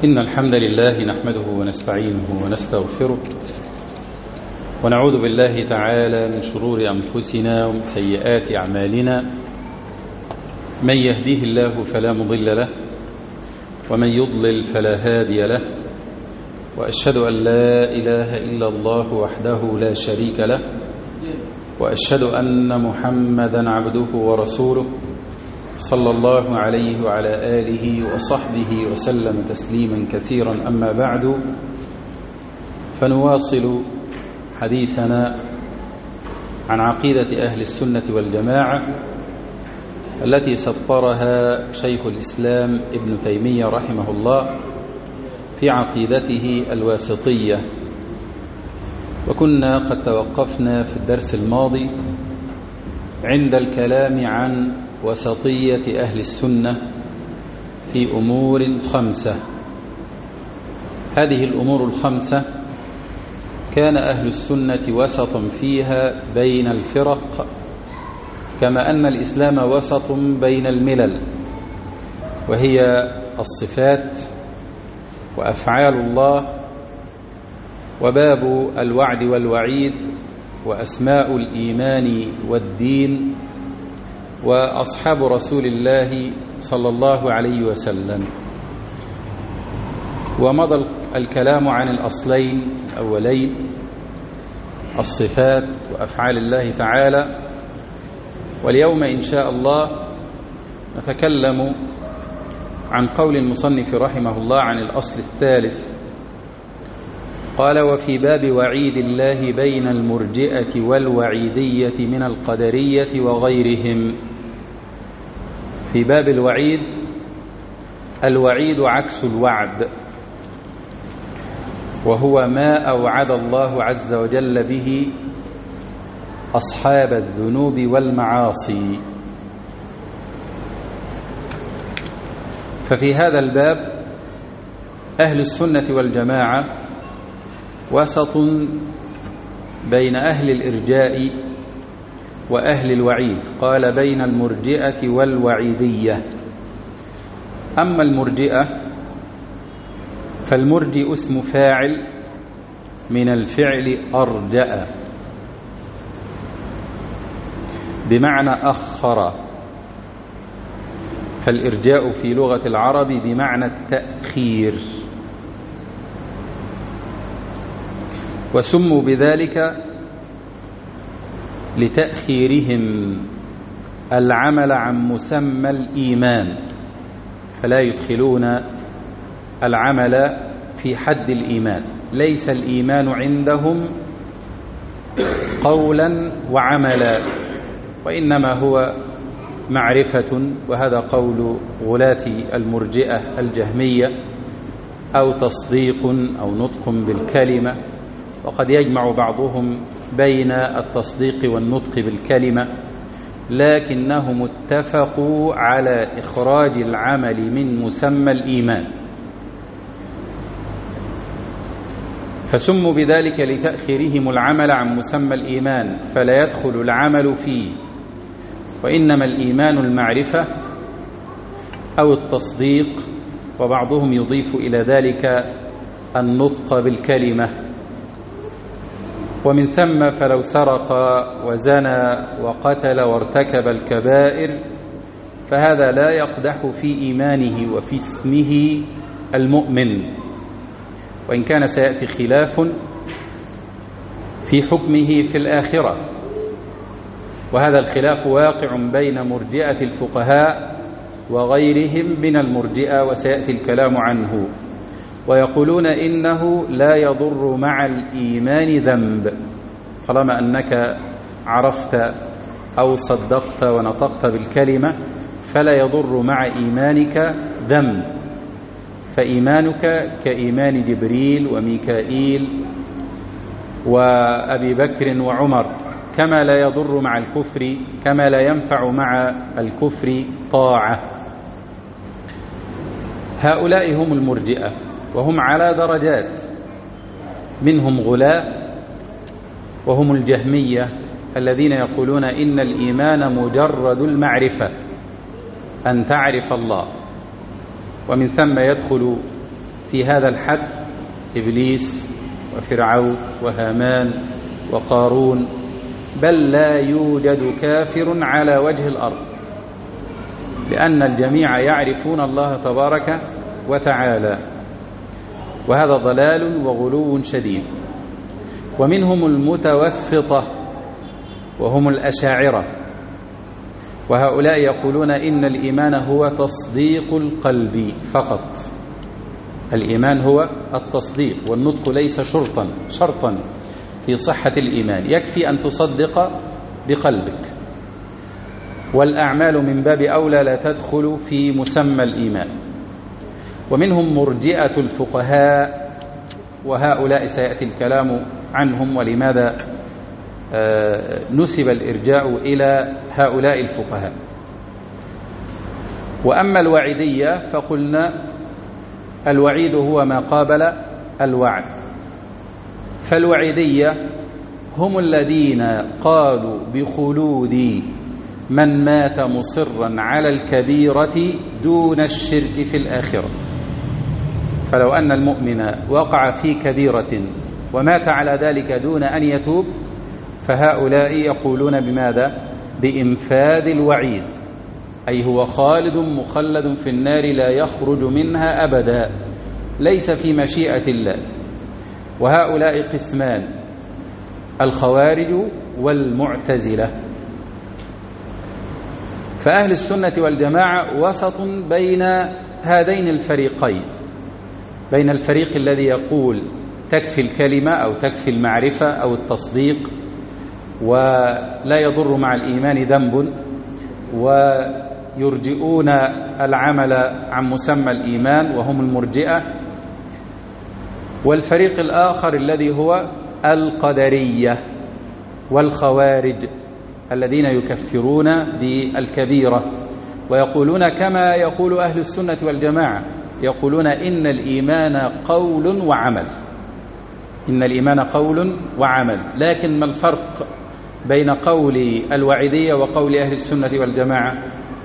إن الحمد لله نحمده ونستعينه ونستغفره ونعوذ بالله تعالى من شرور أنفسنا ومن سيئات أعمالنا. من يهديه الله فلا مضل له ومن يضلل فلا هادي له، وأشهد أن لا إله إلا الله وحده لا شريك له، وأشهد أن محمدا عبده ورسوله صلى الله عليه وعلى آله وصحبه وسلم تسليما كثيرا. أما بعد، فنواصل حديثنا عن عقيدة أهل السنة والجماعة التي سطرها شيخ الإسلام ابن تيمية رحمه الله في عقيدته الواسطية. وكنا قد توقفنا في الدرس الماضي عند الكلام عن وسطية أهل السنة في أمور خمسة. هذه الأمور الخمسة كان أهل السنة وسطا فيها بين الفرق، كما أن الإسلام وسط بين الملل، وهي الصفات وأفعال الله وباب الوعد والوعيد وأسماء الإيمان والدين وأصحاب رسول الله صلى الله عليه وسلم. ومضى الكلام عن الأصلين الأولين، الصفات وأفعال الله تعالى. واليوم إن شاء الله نتكلم عن قول المصنف رحمه الله عن الأصل الثالث. قال: وفي باب وعيد الله بين المرجئة والوعيدية من القدرية وغيرهم. في باب الوعيد، الوعيد عكس الوعد، وهو ما أوعد الله عز وجل به أصحاب الذنوب والمعاصي. ففي هذا الباب أهل السنة والجماعة وسط بين أهل الإرجاء وأهل الوعيد. قال: بين المرجئة والوعيدية. أما المرجئة فالمرجئ اسم فاعل من الفعل أرجأ، بمعنى أخر. فالإرجاء في لغة العرب بمعنى التأخير، وسموا بذلك لتأخيرهم العمل عن مسمى الإيمان، فلا يدخلون العمل في حد الإيمان. ليس الإيمان عندهم قولا وعملا، وإنما هو معرفة، وهذا قول غلاة المرجئة الجهمية، أو تصديق أو نطق بالكلمة. وقد يجمع بعضهم بين التصديق والنطق بالكلمة، لكنهم اتفقوا على إخراج العمل من مسمى الإيمان، فسموا بذلك لتأخيرهم العمل عن مسمى الإيمان، فلا يدخل العمل فيه. وإنما الإيمان المعرفة أو التصديق، وبعضهم يضيف إلى ذلك النطق بالكلمة. ومن ثم فلو سرق وزنى وقتل وارتكب الكبائر فهذا لا يقدح في إيمانه وفي اسمه المؤمن، وإن كان سيأتي خلاف في حكمه في الآخرة. وهذا الخلاف واقع بين مرجئة الفقهاء وغيرهم من المرجئة، وسيأتي الكلام عنه. ويقولون إنه لا يضر مع الإيمان ذنب، طالما أنك عرفت أو صدقت ونطقت بالكلمة فلا يضر مع إيمانك ذنب، فإيمانك كإيمان جبريل وميكائيل وأبي بكر وعمر، كما لا يضر مع الكفر، كما لا ينفع مع الكفر طاعة. هؤلاء هم المرجئة، وهم على درجات، منهم غلاة وهم الجهمية الذين يقولون إن الإيمان مجرد المعرفة، أن تعرف الله. ومن ثم يدخل في هذا الحد إبليس وفرعون وهامان وقارون، بل لا يوجد كافر على وجه الأرض، لأن الجميع يعرفون الله تبارك وتعالى، وهذا ضلال وغلو شديد. ومنهم المتوسطة وهم الأشاعرة، وهؤلاء يقولون إن الإيمان هو تصديق القلب فقط. الإيمان هو التصديق، والنطق ليس شرطا في صحة الإيمان، يكفي أن تصدق بقلبك، والأعمال من باب أولى لا تدخل في مسمى الإيمان. ومنهم مرجئة الفقهاء، وهؤلاء سيأتي الكلام عنهم ولماذا نسب الإرجاء إلى هؤلاء الفقهاء. وأما الوعيدية فقلنا الوعيد هو ما قابل الوعد، فالوعيدية هم الذين قالوا بخلود من مات مصرا على الكبيرة دون الشرك في الآخرة. فلو أن المؤمن وقع في كبيرة ومات على ذلك دون أن يتوب، فهؤلاء يقولون بماذا؟ بإنفاذ الوعيد، أي هو خالد مخلد في النار لا يخرج منها أبدا، ليس في مشيئة الله. وهؤلاء قسمان: الخوارج والمعتزلة. فأهل السنة والجماعة وسط بين هذين الفريقين، بين الفريق الذي يقول تكفي الكلمة أو تكفي المعرفة أو التصديق ولا يضر مع الإيمان ذنب، ويرجئون العمل عن مسمى الإيمان وهم المرجئة، والفريق الآخر الذي هو القدرية والخوارج الذين يكفرون بالكبيرة ويقولون كما يقول أهل السنة والجماعة، يقولون إن الإيمان قول وعمل، إن الإيمان قول وعمل. لكن ما الفرق بين قول الوعيدية وقول أهل السنة والجماعة؟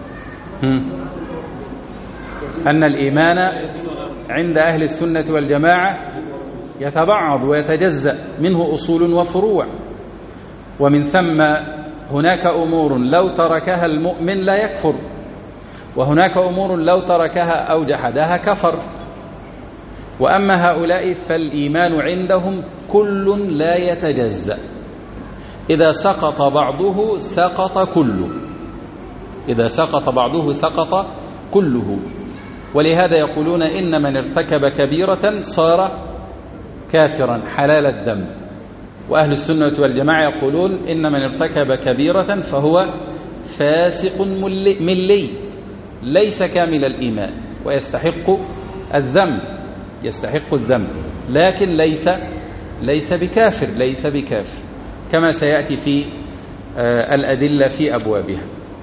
أن الإيمان عند أهل السنة والجماعة يتبعض ويتجزأ، منه أصول وفروع، ومن ثم هناك أمور لو تركها المؤمن لا يكفر، وهناك أمور لو تركها أو جحدها كفر. وأما هؤلاء فالإيمان عندهم كل لا يتجزأ، إذا سقط بعضه سقط كله، إذا سقط بعضه سقط كله. ولهذا يقولون إن من ارتكب كبيرة صار كافرا حلال الدم. وأهل السنة والجماعة يقولون إن من ارتكب كبيرة فهو فاسق ملي ليس كامل الإيمان ويستحق الذنب، يستحق الذنب، لكن ليس بكافر كما سيأتي في الأدلة في أبوابها.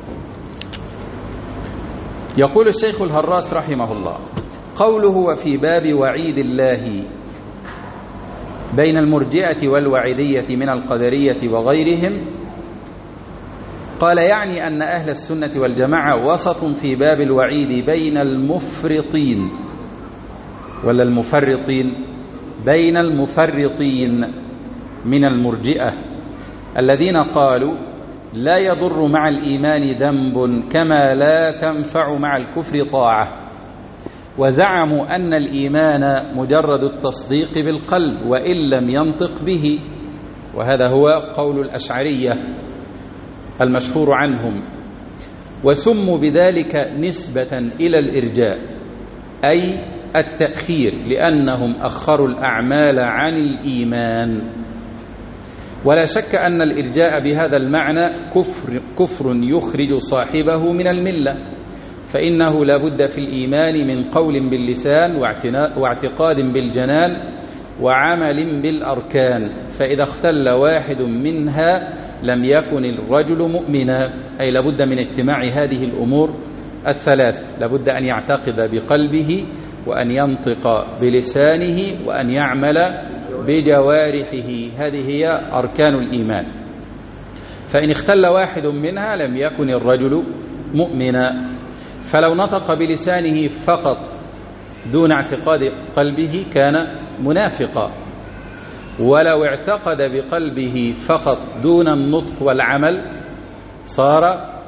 يقول الشيخ الهراس رحمه الله: قوله وفي باب وعيد الله بين المرجئة والوعيدية من القدرية وغيرهم، قال يعني أن أهل السنة والجماعة وسط في باب الوعيد بين المفرطين ولا المفرطين، بين المفرطين من المرجئة الذين قالوا لا يضر مع الإيمان ذنب كما لا تنفع مع الكفر طاعة، وزعموا أن الإيمان مجرد التصديق بالقلب وإن لم ينطق به، وهذا هو قول الأشعرية المشهور عنهم، وسموا بذلك نسبة إلى الإرجاء أي التأخير، لأنهم أخروا الأعمال عن الإيمان. ولا شك أن الإرجاء بهذا المعنى كفر يخرج صاحبه من الملة، فإنه لا بد في الإيمان من قول باللسان واعتقاد بالجنان وعمل بالأركان، فإذا اختل واحد منها لم يكن الرجل مؤمنا، أي لابد من اجتماع هذه الأمور الثلاث، لابد أن يعتقد بقلبه وأن ينطق بلسانه وأن يعمل بجوارحه، هذه هي أركان الإيمان. فإن اختل واحد منها لم يكن الرجل مؤمنا. فلو نطق بلسانه فقط دون اعتقاد قلبه كان منافقا، ولو اعتقد بقلبه فقط دون النطق والعمل صار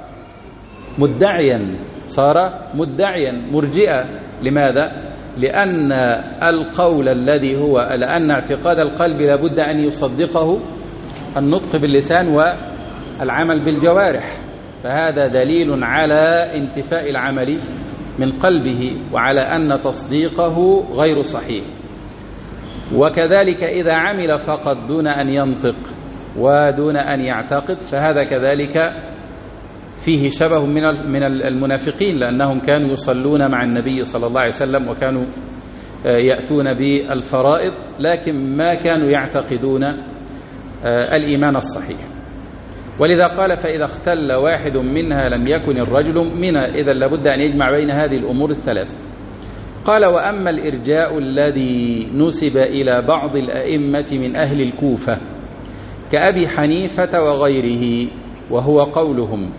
مدعيا مرجئا. لماذا؟ لأن القول الذي هو لأن اعتقاد القلب لابد أن يصدقه النطق باللسان والعمل بالجوارح، فهذا دليل على انتفاء العمل من قلبه وعلى أن تصديقه غير صحيح. وكذلك إذا عمل فقط دون أن ينطق ودون أن يعتقد فهذا كذلك فيه شبه من المنافقين، لأنهم كانوا يصلون مع النبي صلى الله عليه وسلم وكانوا يأتون بالفرائض، لكن ما كانوا يعتقدون الإيمان الصحيح. ولذا قال فإذا اختل واحد منها لم يكن الرجل مؤمنا، إذا لابد أن يجمع بين هذه الأمور الثلاث. قال وأما الإرجاء الذي نسب إلى بعض الأئمة من أهل الكوفة كأبي حنيفة وغيره، وهو قولهم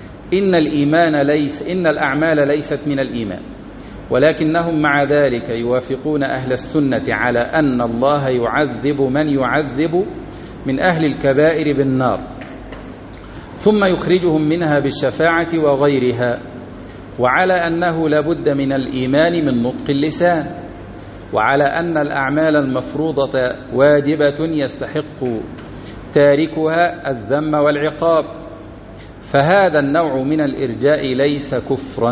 إن الأعمال ليست من الإيمان، ولكنهم مع ذلك يوافقون أهل السنة على أن الله يعذب من يعذب من أهل الكبائر بالنار ثم يخرجهم منها بالشفاعة وغيرها، وعلى أنه لابد من الإيمان من نطق اللسان، وعلى أن الأعمال المفروضة واجبة يستحق تاركها الذم والعقاب، فهذا النوع من الإرجاء ليس كفرا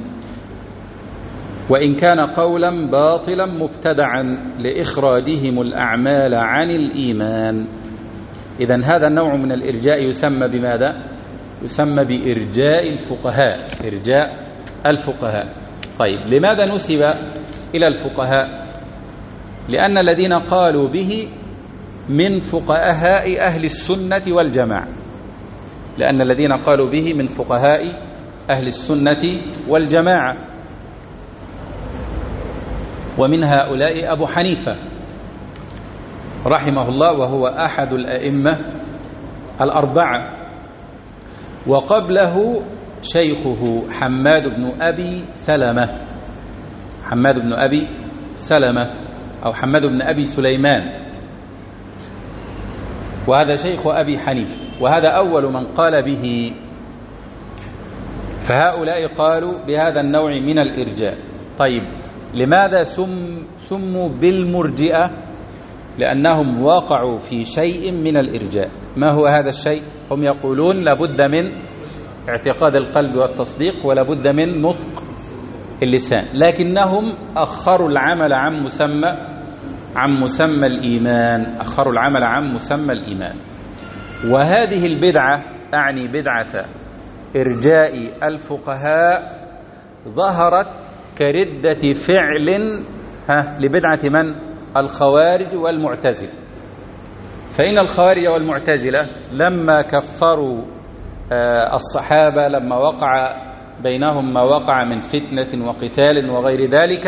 وإن كان قولا باطلا مبتدعا لإخراجهم الأعمال عن الإيمان. إذن هذا النوع من الإرجاء يسمى بماذا؟ يسمى بإرجاء الفقهاء، إرجاء الفقهاء. طيب لماذا نسب إلى الفقهاء؟ لأن الذين قالوا به من فقهاء أهل السنة والجماعة، لأن الذين قالوا به من فقهاء أهل السنة والجماعة، ومن هؤلاء أبو حنيفة رحمه الله وهو أحد الأئمة الأربعة، وقبله شيخه حماد بن أبي سلمة أو حماد بن أبي سليمان، وهذا شيخ أبي حنيفة، وهذا أول من قال به. فهؤلاء قالوا بهذا النوع من الإرجاء. طيب لماذا سموا بالمرجئة؟ لأنهم وقعوا في شيء من الإرجاء. ما هو هذا الشيء؟ هم يقولون لابد من اعتقاد القلب والتصديق ولابد من نطق اللسان، لكنهم أخروا العمل عن مسمى الإيمان، أخروا العمل عن مسمى الإيمان. وهذه البدعة أعني بدعة إرجاء الفقهاء ظهرت كردة فعل لبدعة من؟ الخوارج والمعتزلة. فإن الخوارج والمعتزلة لما كفروا الصحابة لما وقع بينهم ما وقع من فتنة وقتال وغير ذلك،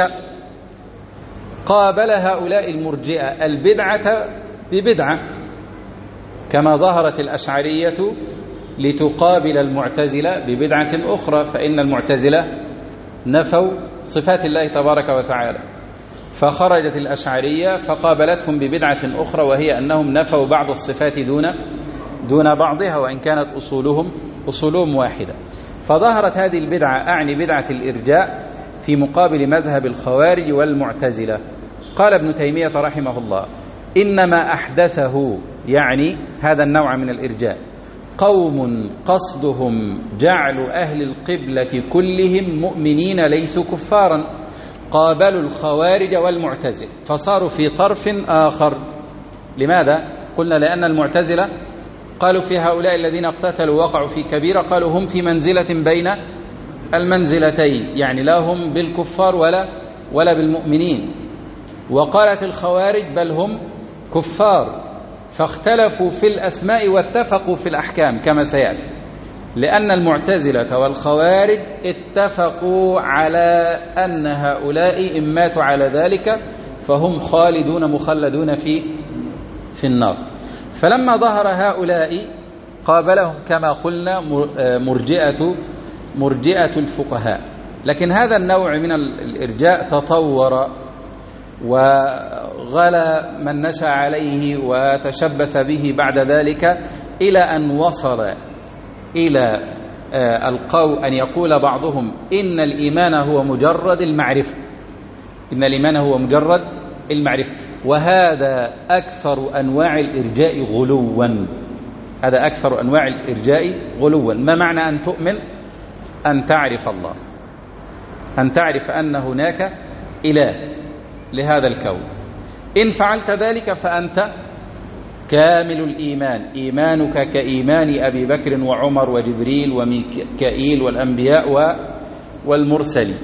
قابل هؤلاء المرجئة البدعة ببدعة، كما ظهرت الأشعرية لتقابل المعتزلة ببدعة أخرى، فإن المعتزلة نفوا صفات الله تبارك وتعالى، فخرجت الأشعرية فقابلتهم ببدعة أخرى، وهي أنهم نفوا بعض الصفات دون بعضها، وإن كانت أصولهم واحدة. فظهرت هذه البدعة أعني بدعة الإرجاء في مقابل مذهب الخوارج والمعتزلة. قال ابن تيمية رحمه الله إنما أحدثه، يعني هذا النوع من الإرجاء، قوم قصدهم جعل أهل القبلة كلهم مؤمنين ليسوا كفارا، قابلوا الخوارج والمعتزلة فصاروا في طرف آخر. لماذا؟ قلنا لأن المعتزلة قالوا في هؤلاء الذين اقتتلوا وقعوا في كبيرة، قالوا هم في منزلة بين المنزلتين، يعني لا هم بالكفار ولا بالمؤمنين. وقالت الخوارج بل هم كفار، فاختلفوا في الأسماء واتفقوا في الأحكام كما سيأتي، لأن المعتزلة والخوارج اتفقوا على أن هؤلاء إن ماتوا على ذلك فهم خالدون مخلدون في النار. فلما ظهر هؤلاء قابلهم كما قلنا مرجئة الفقهاء، لكن هذا النوع من الإرجاء تطور وغلا من نشأ عليه وتشبث به بعد ذلك إلى أن وصل إلى القول أن يقول بعضهم إن الإيمان هو مجرد المعرفة، إن الإيمان هو مجرد المعرفة، وهذا أكثر أنواع الإرجاء غلوا. هذا أكثر أنواع الإرجاء غلوا. ما معنى أن تؤمن؟ أن تعرف الله، أن تعرف أن هناك إله لهذا الكون. إن فعلت ذلك فأنت كامل الإيمان، إيمانك كإيمان أبي بكر وعمر وجبريل وميكائيل والأنبياء والمرسلين.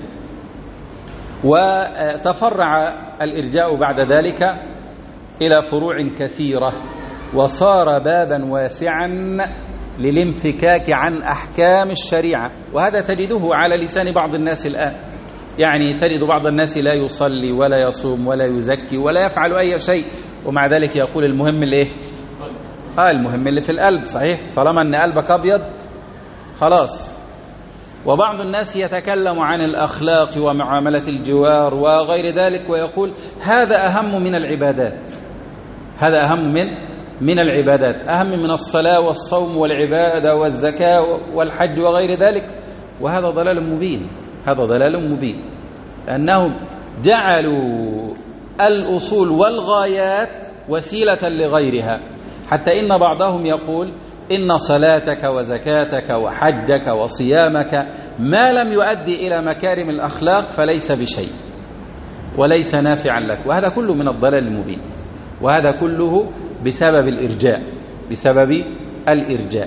وتفرع الإرجاء بعد ذلك إلى فروع كثيرة، وصار بابا واسعا للانفكاك عن أحكام الشريعة. وهذا تجده على لسان بعض الناس الآن، يعني تجد بعض الناس لا يصلي ولا يصوم ولا يزكي ولا يفعل أي شيء، ومع ذلك يقول المهم اللي المهم اللي في القلب. صحيح، طالما أن قلبك أبيض خلاص. وبعض الناس يتكلم عن الأخلاق ومعاملة الجوار وغير ذلك ويقول هذا أهم من العبادات، هذا أهم من العبادات، أهم من الصلاة والصوم والعبادة والزكاة والحج وغير ذلك. وهذا ضلال مبين، هذا ضلال مبين، أنهم جعلوا الأصول والغايات وسيلة لغيرها، حتى إن بعضهم يقول إن صلاتك وزكاتك وحجك وصيامك ما لم يؤدي إلى مكارم الأخلاق فليس بشيء وليس نافعا لك. وهذا كله من الضلال المبين، وهذا كله بسبب الإرجاء، بسبب الإرجاء.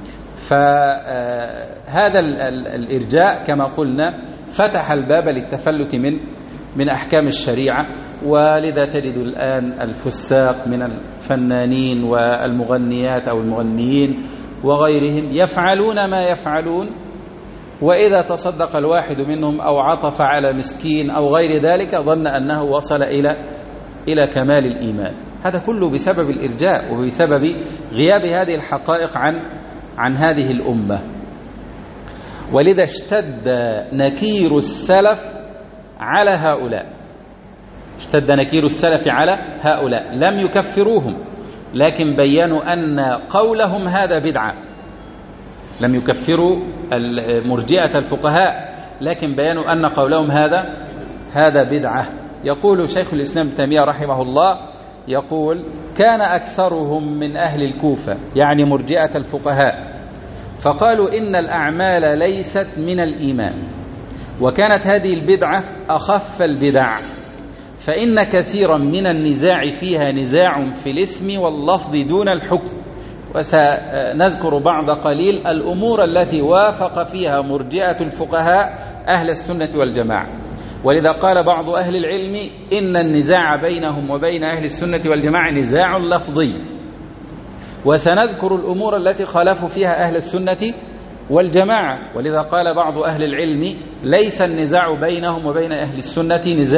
فهذا الإرجاء كما قلنا فتح الباب للتفلت من أحكام الشريعة. ولذا تجد الآن الفساق من الفنانين والمغنيات أو المغنيين وغيرهم يفعلون ما يفعلون، وإذا تصدق الواحد منهم أو عطف على مسكين أو غير ذلك ظن أنه وصل إلى كمال الإيمان. هذا كله بسبب الإرجاء وبسبب غياب هذه الحقائق عن هذه الأمة. ولذا اشتد نكير السلف على هؤلاء، اشتد نكير السلف على هؤلاء، لم يكفروهم لكن بيّنوا أن قولهم هذا بدعة. لم يكفروا مرجئة الفقهاء لكن بيّنوا أن قولهم هذا بدعة. يقول شيخ الإسلام ابن تيمية رحمه الله، يقول كان أكثرهم من أهل الكوفة، يعني مرجئة الفقهاء، فقالوا إن الأعمال ليست من الإيمان، وكانت هذه البدعة أخف البدع، فإن كثيرا من النزاع فيها نزاع في الاسم واللفظ دون الحكم. وسنذكر بعض قليل الأمور التي وافق فيها مرجئة الفقهاء أهل السنة والجماعة. ولذا قال بعض أهل العلم إن النزاع بينهم وبين أهل السنة والجماعة نزاع لفظي. وسنذكر الأمور التي خالفوا فيها أهل السنة والجماعة. ولذا قال بعض أهل العلم ليس النزاع بينهم وبين أهل السنة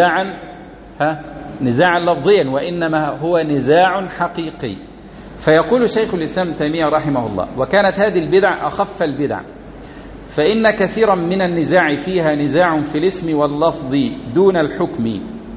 نزاعا لفظيا، وإنما هو نزاع حقيقي. فيقول شيخ الإسلام ابن تيمية رحمه الله وكانت هذه البدع أخف البدع، فإن كثيرا من النزاع فيها نزاع في الاسم واللفظ دون الحكم،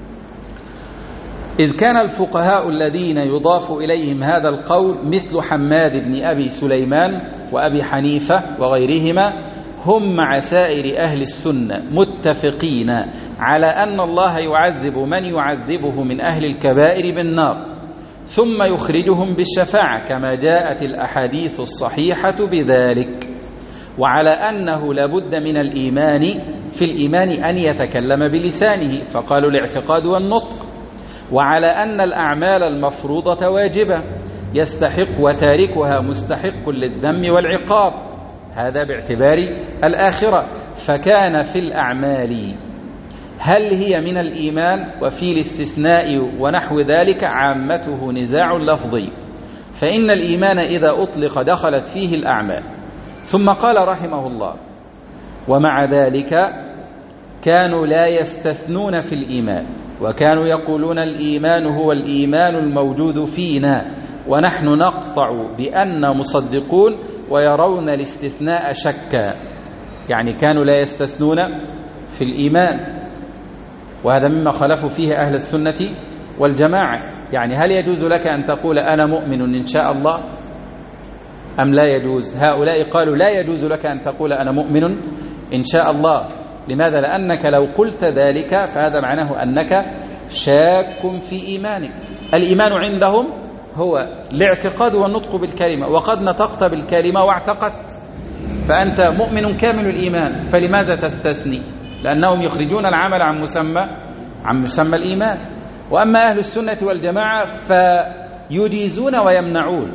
إذ كان الفقهاء الذين يضاف إليهم هذا القول مثل حماد بن أبي سليمان وأبي حنيفة وغيرهما هم مع سائر أهل السنة متفقين على أن الله يعذب من يعذبه من أهل الكبائر بالنار ثم يخرجهم بالشفاعة كما جاءت الأحاديث الصحيحة بذلك، وعلى أنه لابد من الإيمان في الإيمان أن يتكلم بلسانه فقالوا الاعتقاد والنطق، وعلى أن الأعمال المفروضة واجبة يستحق وتاركها مستحق للذم والعقاب، هذا باعتبار الآخرة. فكان في الأعمال هل هي من الإيمان، وفي الاستثناء ونحو ذلك عامته نزاع لفظي، فإن الإيمان إذا أطلق دخلت فيه الأعمال. ثم قال رحمه الله ومع ذلك كانوا لا يستثنون في الإيمان، وكانوا يقولون الإيمان هو الإيمان الموجود فينا ونحن نقطع بأن مصدقون، ويرون الاستثناء شكا، يعني كانوا لا يستثنون في الإيمان، وهذا مما خالفوا فيه أهل السنة والجماعة. يعني هل يجوز لك أن تقول أنا مؤمن إن شاء الله أم لا يجوز؟ هؤلاء قالوا لا يجوز لك أن تقول أنا مؤمن إن شاء الله. لماذا؟ لأنك لو قلت ذلك فهذا معناه أنك شاك في إيمانك. الإيمان عندهم هو الاعتقاد والنطق بالكلمة، وقد نطقت بالكلمة واعتقدت فأنت مؤمن كامل الإيمان، فلماذا تستثني؟ لأنهم يخرجون العمل عن مسمى الإيمان. وأما أهل السنة والجماعة فيجيزون ويمنعون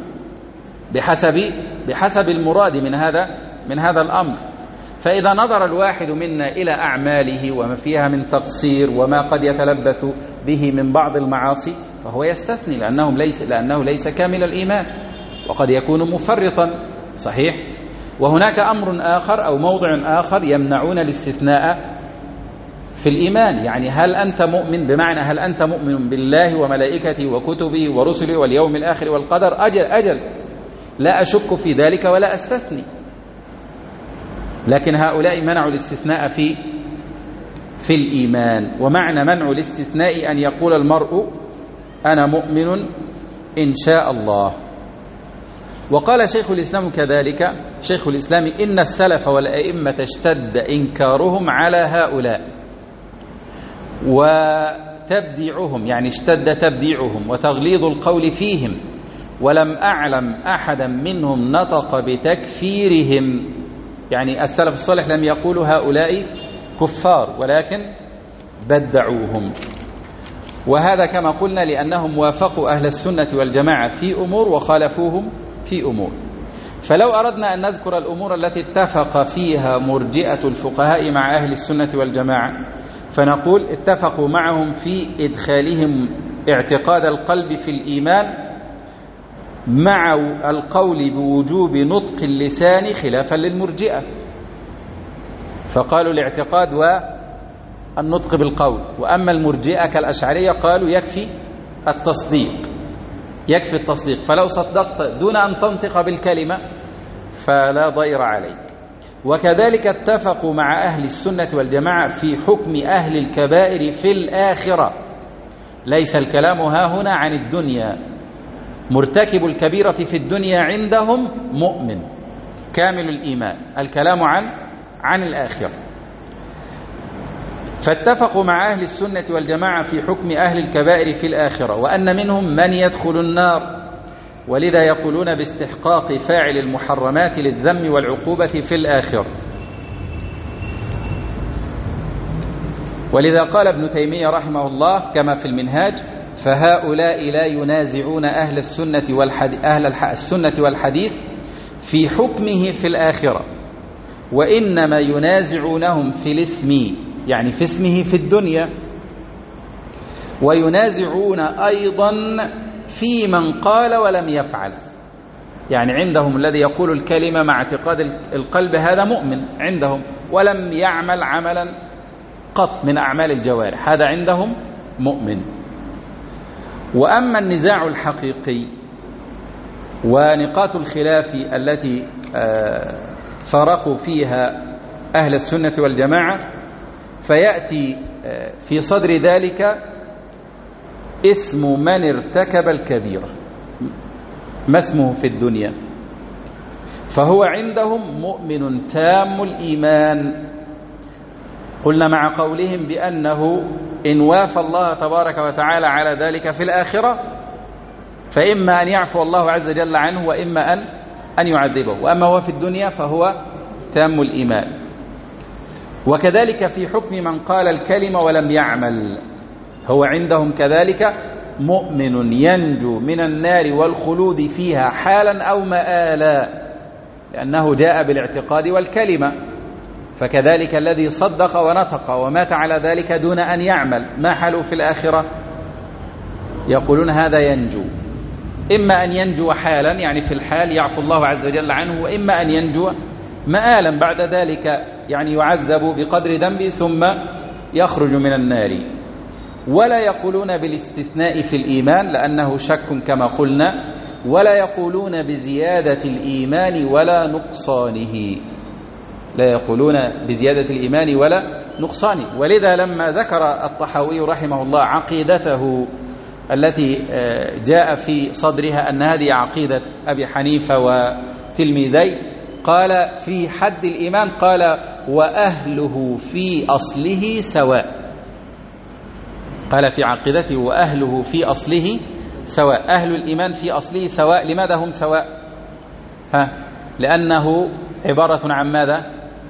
بحسب المراد من هذا الأمر. فإذا نظر الواحد منا إلى أعماله وما فيها من تقصير وما قد يتلبس به من بعض المعاصي فهو يستثني، لأنه ليس كامل الإيمان وقد يكون مفرطا. صحيح. وهناك أمر آخر أو موضع آخر يمنعون الاستثناء في الإيمان. يعني هل أنت مؤمن، بمعنى هل أنت مؤمن بالله وملائكته وكتبه ورسله واليوم الآخر والقدر؟ أجل لا أشك في ذلك ولا أستثني. لكن هؤلاء منعوا الاستثناء في الإيمان. ومعنى منع الاستثناء أن يقول المرء أنا مؤمن إن شاء الله. وقال شيخ الإسلام كذلك، شيخ الإسلام إن السلف والأئمة اشتد إنكارهم على هؤلاء وتبديعهم، يعني اشتد تبديعهم وتغليظ القول فيهم، ولم أعلم أحدا منهم نطق بتكفيرهم. يعني السلف الصالح لم يقولوا هؤلاء كفار ولكن بدعوهم. وهذا كما قلنا لأنهم وافقوا أهل السنة والجماعة في أمور وخالفوهم في أمور. فلو أردنا أن نذكر الأمور التي اتفق فيها مرجئة الفقهاء مع أهل السنة والجماعة فنقول اتفقوا معهم في إدخالهم اعتقاد القلب في الإيمان مع القول بوجوب نطق اللسان خلافا للمرجئة، فقالوا الاعتقاد والنطق بالقول. وأما المرجئة كالأشعرية قالوا يكفي التصديق، فلو صدقت دون أن تنطق بالكلمة فلا ضير عليك. وكذلك اتفقوا مع أهل السنة والجماعة في حكم أهل الكبائر في الآخرة. ليس الكلام هنا عن الدنيا، مرتكب الكبيرة في الدنيا عندهم مؤمن كامل الإيمان، الكلام عن الآخرة. فاتفقوا مع أهل السنة والجماعة في حكم أهل الكبائر في الآخرة، وأن منهم من يدخل النار، ولذا يقولون باستحقاق فاعل المحرمات للذم والعقوبة في الآخرة. ولذا قال ابن تيمية رحمه الله كما في المنهاج فهؤلاء لا ينازعون أهل السنة والحديث في حكمه في الآخرة، وإنما ينازعونهم في الاسم، يعني في اسمه في الدنيا، وينازعون أيضا في من قال ولم يفعل. يعني عندهم الذي يقول الكلمة مع اعتقاد القلب هذا مؤمن عندهم، ولم يعمل عملا قط من أعمال الجوارح، هذا عندهم مؤمن. وأما النزاع الحقيقي ونقاط الخلاف التي فرقوا فيها أهل السنة والجماعة فيأتي في صدر ذلك اسم من ارتكب الكبيرة، ما اسمه في الدنيا، فهو عندهم مؤمن تام الإيمان. قلنا مع قولهم بأنه إن وافى الله تبارك وتعالى على ذلك في الآخرة فإما أن يعفو الله عز وجل عنه وإما أن يعذبه، وأما هو في الدنيا فهو تام الإيمان. وكذلك في حكم من قال الكلمة ولم يعمل، هو عندهم كذلك مؤمن ينجو من النار والخلود فيها حالا أو مآلا، لأنه جاء بالاعتقاد والكلمة. فكذلك الذي صدق ونطق ومات على ذلك دون أن يعمل ما حاله في الآخرة؟ يقولون هذا ينجو، إما أن ينجو حالا يعني في الحال يعفو الله عز وجل عنه، وإما أن ينجو مآلا بعد ذلك يعني يعذب بقدر ذنبه ثم يخرج من النار. ولا يقولون بالاستثناء في الإيمان لأنه شك كما قلنا، ولا يقولون بزيادة الإيمان ولا نقصانه، لا يقولون بزيادة الإيمان ولا نقصان. ولذا لما ذكر الطحاوي رحمه الله عقيدته التي جاء في صدرها أن هذه عقيدة أبي حنيفة وتلميذي، قال في حد الإيمان قال وأهله في أصله سواء. قال في عقيدته وأهله في أصله سواء. أهل الإيمان في أصله سواء. لماذا هم سواء؟ لأنه عبارة عن ماذا؟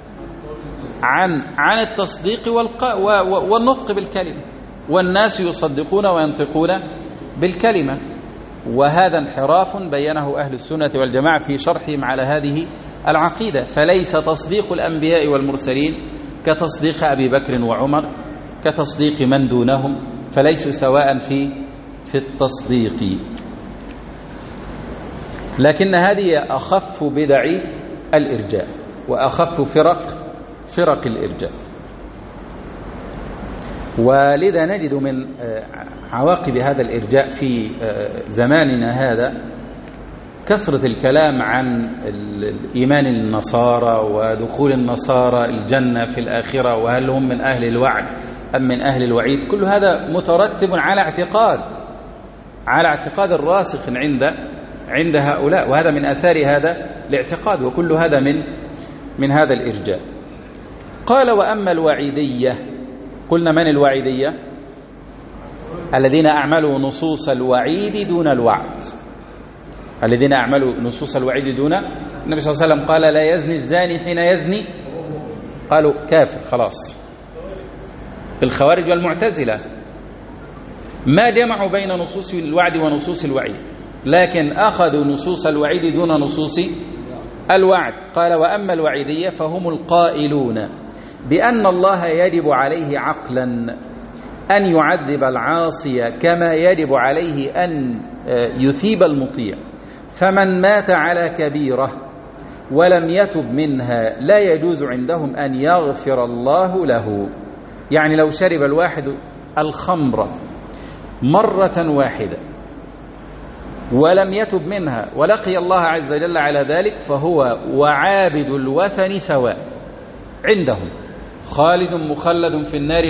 عن التصديق والنطق بالكلمة، والناس يصدقون وينطقون بالكلمة. وهذا انحراف بينه أهل السنة والجماعة في شرحهم على هذه العقيدة. فليس تصديق الأنبياء والمرسلين كتصديق أبي بكر وعمر، كتصديق من دونهم، فليسوا سواء في التصديق. لكن هذه أخف بدع الإرجاء وأخف فرق الإرجاء. ولذا نجد من عواقب هذا الإرجاء في زماننا هذا كثرة الكلام عن إيمان النصارى ودخول النصارى الجنة في الآخرة، وهل هم من أهل الوعد أم من أهل الوعيد. كل هذا مترتب على اعتقاد الراسخ عند هؤلاء، وهذا من آثار هذا الاعتقاد، وكل هذا من هذا الإرجاء. قال وأما الوعيدية، قلنا من الوعيدية؟ الذين أعملوا نصوص الوعيد دون الوعد. الذين أعملوا نصوص الوعيد دون. النبي صلى الله عليه وسلم قال لا يزني الزاني حين يزني، قالوا كافر خلاص. الخوارج والمعتزلة ما جمعوا بين نصوص الوعد ونصوص الوعيد، لكن أخذوا نصوص الوعيد دون نصوص الوعد. قال وأما الوعيدية فهم القائلون بأن الله يجب عليه عقلا أن يعذب العاصي كما يجب عليه أن يثيب المطيع، فمن مات على كبيرة ولم يتب منها لا يجوز عندهم أن يغفر الله له. يعني لو شرب الواحد الخمر مرة واحدة ولم يتب منها ولقي الله عز وجل على ذلك، فهو وعابد الوثن سواء عندهم، خالد مخلد في النار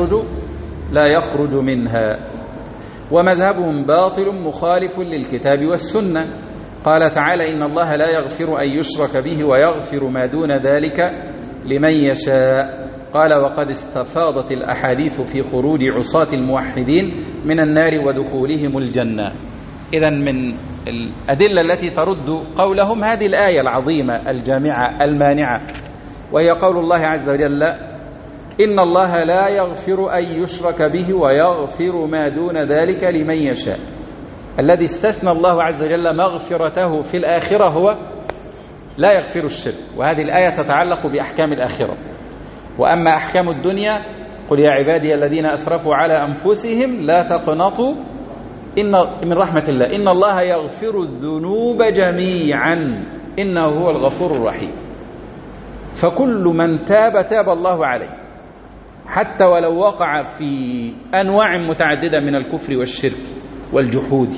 لا يخرج منها. ومذهبهم باطل مخالف للكتاب والسنة. قال تعالى إن الله لا يغفر أن يشرك به ويغفر ما دون ذلك لمن يشاء. قال وقد استفاضت الأحاديث في خروج عصاة الموحدين من النار ودخولهم الجنة. إذن من الأدلة التي ترد قولهم هذه الآية العظيمة الجامعة المانعة، وهي قول الله عز وجل إن الله لا يغفر أن يشرك به ويغفر ما دون ذلك لمن يشاء. الذي استثنى الله عز وجل مغفرته في الآخرة هو لا يغفر الشرك، وهذه الآية تتعلق بأحكام الآخرة. وأما أحكام الدنيا قل يا عبادي الذين أسرفوا على أنفسهم لا تقنطوا من رحمة الله إن الله يغفر الذنوب جميعا إنه هو الغفور الرحيم. فكل من تاب الله عليه، حتى ولو وقع في أنواع متعددة من الكفر والشرك والجحود،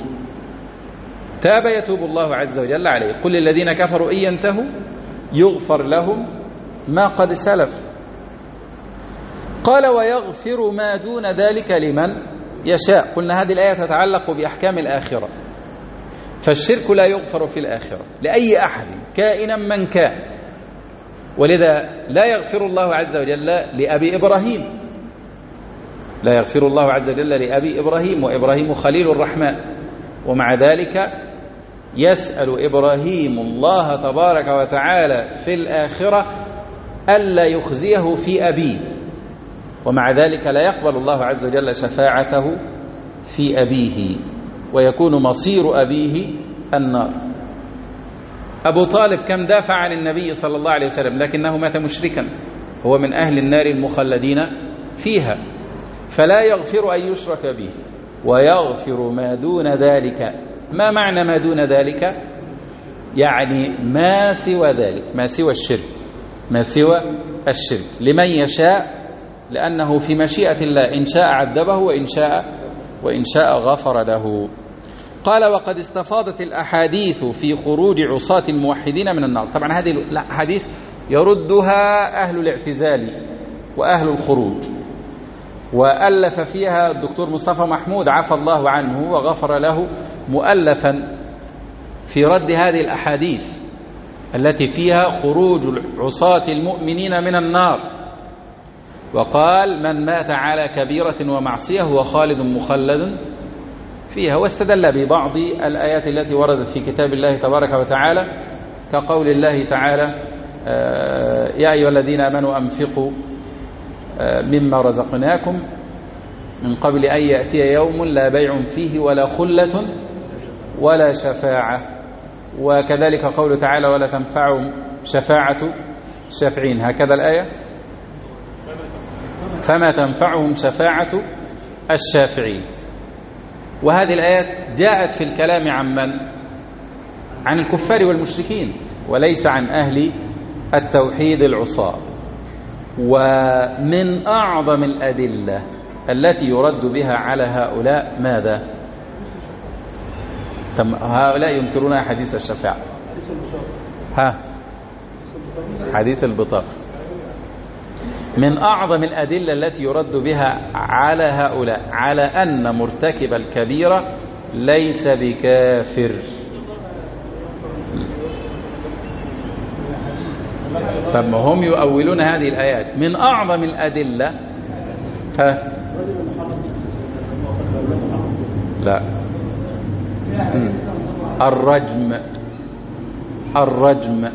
تاب يتوب الله عز وجل عليه. قل للذين كفروا إن ينتهوا يغفر لهم ما قد سلف. قال ويغفر ما دون ذلك لمن يشاء. قلنا هذه الآية تتعلق بأحكام الآخرة، فالشرك لا يغفر في الآخرة لأي أحد كائنا من كان. ولذا لا يغفر الله عز وجل لأبي إبراهيم، لا يغفر الله عز وجل لأبي إبراهيم، وإبراهيم خليل الرحمن، ومع ذلك يسأل إبراهيم الله تبارك وتعالى في الآخرة ألا يخزيه في أبيه، ومع ذلك لا يقبل الله عز وجل شفاعته في أبيه، ويكون مصير أبيه النار. أبو طالب كم دافع عن النبي صلى الله عليه وسلم، لكنه مات مشركا، هو من أهل النار المخلدين فيها. فلا يغفر أن يشرك به ويغفر ما دون ذلك. ما معنى ما دون ذلك؟ يعني ما سوى ذلك، ما سوى الشرك، ما سوى الشرك لمن يشاء، لأنه في مشيئة الله إن شاء عذبه وإن شاء غفر له. قال وقد استفاضت الأحاديث في خروج عصاة الموحدين من النار. طبعا هذه الأحاديث يردها أهل الاعتزال وأهل الخروج، وألف فيها الدكتور مصطفى محمود عفى الله عنه وغفر له مؤلفا في رد هذه الأحاديث التي فيها خروج عصاة المؤمنين من النار، وقال من مات على كبيرة ومعصية هو خالد مخلد فيها، واستدل ببعض الآيات التي وردت في كتاب الله تبارك وتعالى كقول الله تعالى يا أيها الذين آمنوا أنفقوا مما رزقناكم من قبل أن يأتي يوم لا بيع فيه ولا خلة ولا شفاعة، وكذلك قوله تعالى ولا تنفعهم شفاعة الشافعين، هكذا الآية فما تنفعهم شفاعة الشافعين. وهذه الآيات جاءت في الكلام عن من؟ عن الكفار والمشركين، وليس عن أهل التوحيد العصاة. ومن أعظم الأدلة التي يرد بها على هؤلاء ماذا؟ هؤلاء ينكرون حديث الشفاعة، حديث البطاقة. من أعظم الأدلة التي يرد بها على هؤلاء على أن مرتكب الكبيرة ليس بكافر. طب هم يؤولون هذه الآيات. من أعظم الأدلة لا الرجم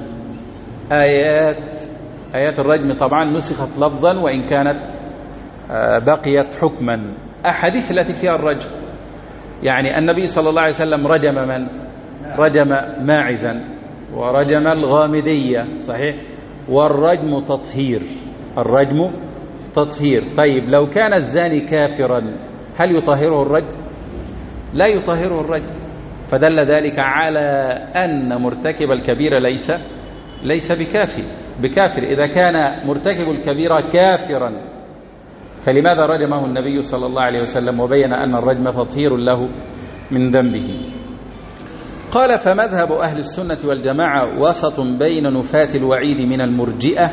آيات الرجم طبعا نسخت لفظا وإن كانت بقيت حكما. أحاديث التي فيها الرجم، يعني النبي صلى الله عليه وسلم رجم من؟ رجم ماعزا ورجم الغامدية، صحيح؟ والرجم تطهير، الرجم تطهير. طيب لو كان الزاني كافرا هل يطهره الرجم؟ لا يطهره الرجم. فدل ذلك على أن مرتكب الكبيرة ليس بكافر. إذا كان مرتكب الكبيرة كافرا فلماذا رجمه النبي صلى الله عليه وسلم وبين أن الرجم تطهير له من ذنبه؟ قال فمذهب أهل السنة والجماعة وسط بين نفاة الوعيد من المرجئة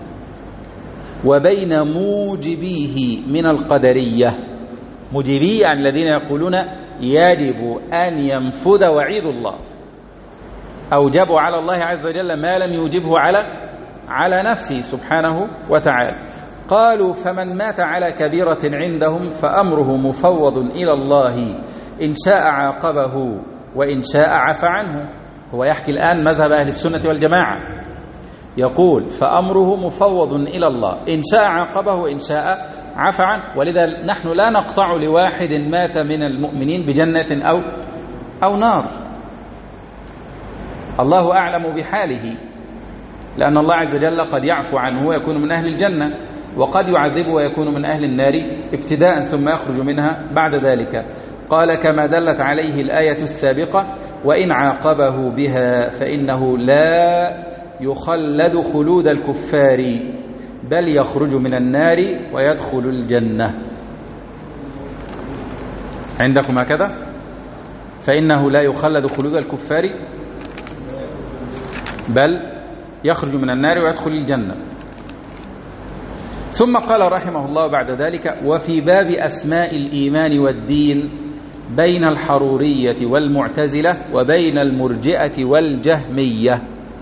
وبين موجبيه من القدرية. موجبيه يعني الذين يقولون يجب أن ينفذ وعيد الله، أوجبوا على الله عز وجل ما لم يوجبه على نفسه سبحانه وتعالى. قالوا فمن مات على كبيرة عندهم فأمره مفوض إلى الله، إن شاء عاقبه وإن شاء عفى عنه. هو يحكي الآن مذهب أهل السنة والجماعة، يقول فأمره مفوض إلى الله، إن شاء عاقبه وإن شاء عفى عنه. ولذا نحن لا نقطع لواحد مات من المؤمنين بجنة أو نار، الله أعلم بحاله، لأن الله عز وجل قد يعفو عنه ويكون من أهل الجنة، وقد يعذبه ويكون من أهل النار ابتداء ثم يخرج منها بعد ذلك. قال كما دلت عليه الآية السابقة وإن عاقبه بها فإنه لا يخلد خلود الكفار بل يخرج من النار ويدخل الجنة. عندكم هكذا؟ فإنه لا يخلد خلود الكفار بل يخرج من النار ويدخل الجنة. ثم قال رحمه الله بعد ذلك وفي باب أسماء الإيمان والدين بين الحرورية والمعتزلة وبين المرجئة والجهمية.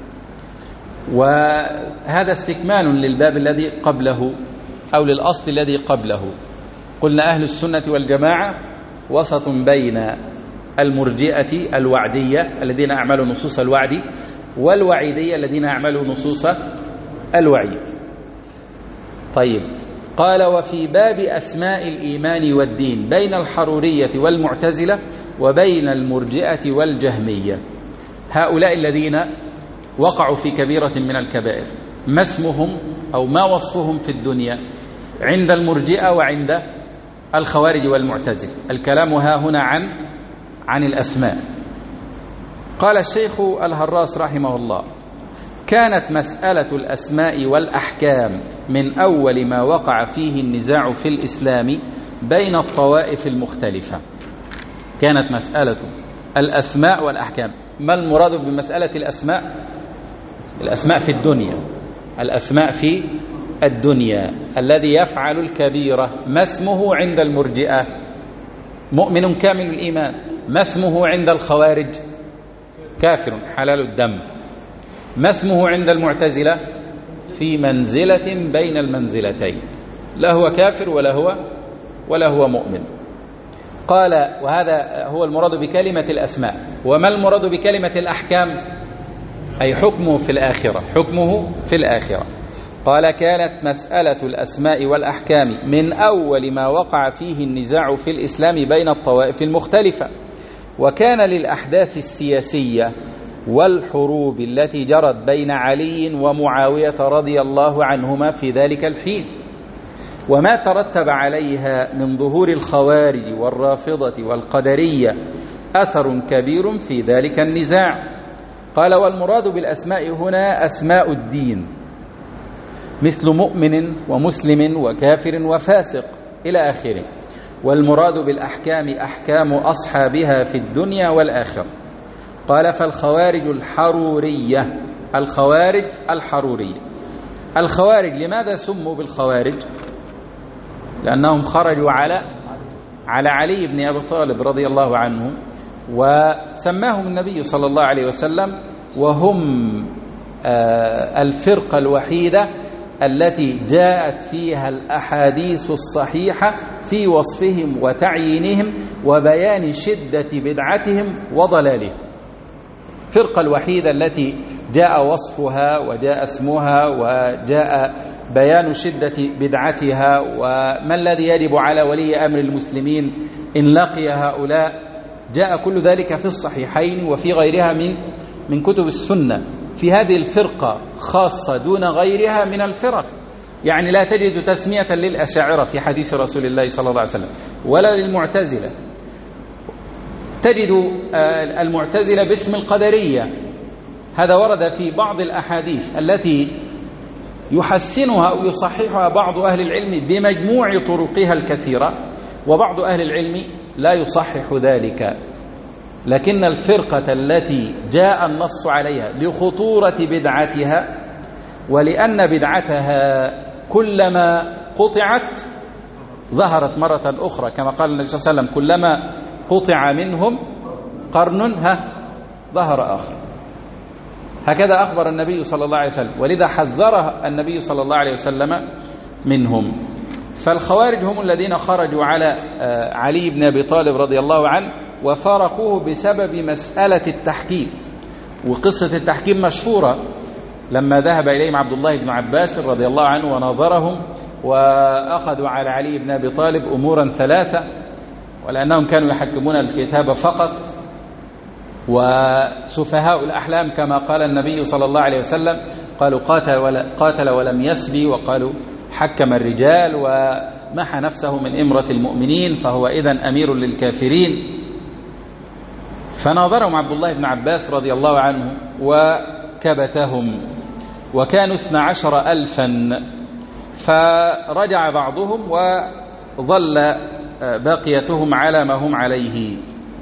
وهذا استكمال للباب الذي قبله أو للأصل الذي قبله. قلنا أهل السنة والجماعة وسط بين المرجئة الوعدية الذين أعملوا نصوص الوعد والوعيدية الذين أعملوا نصوص الوعيد. طيب قال وفي باب أسماء الإيمان والدين بين الحرورية والمعتزلة وبين المرجئة والجهمية. هؤلاء الذين وقعوا في كبيرة من الكبائر ما اسمهم أو ما وصفهم في الدنيا عند المرجئة وعند الخوارج والمعتزلة؟ الكلام ها هنا عن الأسماء. قال الشيخ الهراس رحمه الله كانت مسألة الأسماء والأحكام من أول ما وقع فيه النزاع في الإسلام بين الطوائف المختلفة. كانت مسألة الأسماء والأحكام. ما المراد بمسألة الأسماء؟ الأسماء في الدنيا، الأسماء الدنيا الذي يفعل الكبيرة ما اسمه عند المرجئة؟ مؤمن كامل الإيمان. ما اسمه عند الخوارج؟ كافر حلال الدم. ما اسمه عند المعتزلة؟ في منزلة بين المنزلتين، لا هو كافر ولا هو مؤمن. قال وهذا هو المراد بكلمة الأسماء. وما المراد بكلمة الأحكام؟ أي حكمه في الآخرة، حكمه في الآخرة. قال كانت مسألة الأسماء والأحكام من أول ما وقع فيه النزاع في الإسلام بين الطوائف المختلفة، وكان للأحداث السياسية والحروب التي جرت بين علي ومعاوية رضي الله عنهما في ذلك الحين، وما ترتب عليها من ظهور الخوارج والرافضة والقدرية أثر كبير في ذلك النزاع. قال والمراد بالأسماء هنا أسماء الدين، مثل مؤمن ومسلم وكافر وفاسق إلى آخره. والمراد بالأحكام أحكام أصحابها في الدنيا والآخرة. قال فالخوارج الحرورية، الخوارج لماذا سموا بالخوارج؟ لأنهم خرجوا على علي بن أبي طالب رضي الله عنه، وسماهم النبي صلى الله عليه وسلم، وهم الفرقة الوحيدة التي جاءت فيها الأحاديث الصحيحة في وصفهم وتعيينهم وبيان شدة بدعتهم وضلالهم. الفرقة الوحيدة التي جاء وصفها وجاء اسمها وجاء بيان شدة بدعتها وما الذي يجب على ولي أمر المسلمين إن لقي هؤلاء، جاء كل ذلك في الصحيحين وفي غيرها من كتب السنة. في هذه الفرقة خاصة دون غيرها من الفرق، يعني لا تجد تسمية للأشاعرة في حديث رسول الله صلى الله عليه وسلم ولا للمعتزلة. تجد المعتزلة باسم القدرية، هذا ورد في بعض الأحاديث التي يحسنها أو يصححها بعض أهل العلم بمجموع طرقها الكثيرة، وبعض أهل العلم لا يصحح ذلك. لكن الفرقة التي جاء النص عليها لخطورة بدعتها، ولأن بدعتها كلما قطعت ظهرت مرة أخرى، كما قال النبي صلى الله عليه وسلم كلما قطع منهم قرن ظهر آخر. هكذا أخبر النبي صلى الله عليه وسلم، ولذا حذرها النبي صلى الله عليه وسلم منهم. فالخوارج هم الذين خرجوا على علي بن أبي طالب رضي الله عنه وفارقوه بسبب مسألة التحكيم. وقصة التحكيم مشهورة، لما ذهب إليهم عبد الله بن عباس رضي الله عنه وناظرهم وأخذوا على علي بن أبي طالب أمورا ثلاثة، ولأنهم كانوا يحكمون الكتاب فقط وسفهاء الأحلام كما قال النبي صلى الله عليه وسلم، قالوا قاتل ولم يسبي، وقالوا حكم الرجال ومحى نفسه من إمرة المؤمنين فهو إذن أمير للكافرين. فناظرهم عبد الله بن عباس رضي الله عنه وكبتهم، وكانوا 12,000. فرجع بعضهم وظل بقيتهم على ما هم عليه،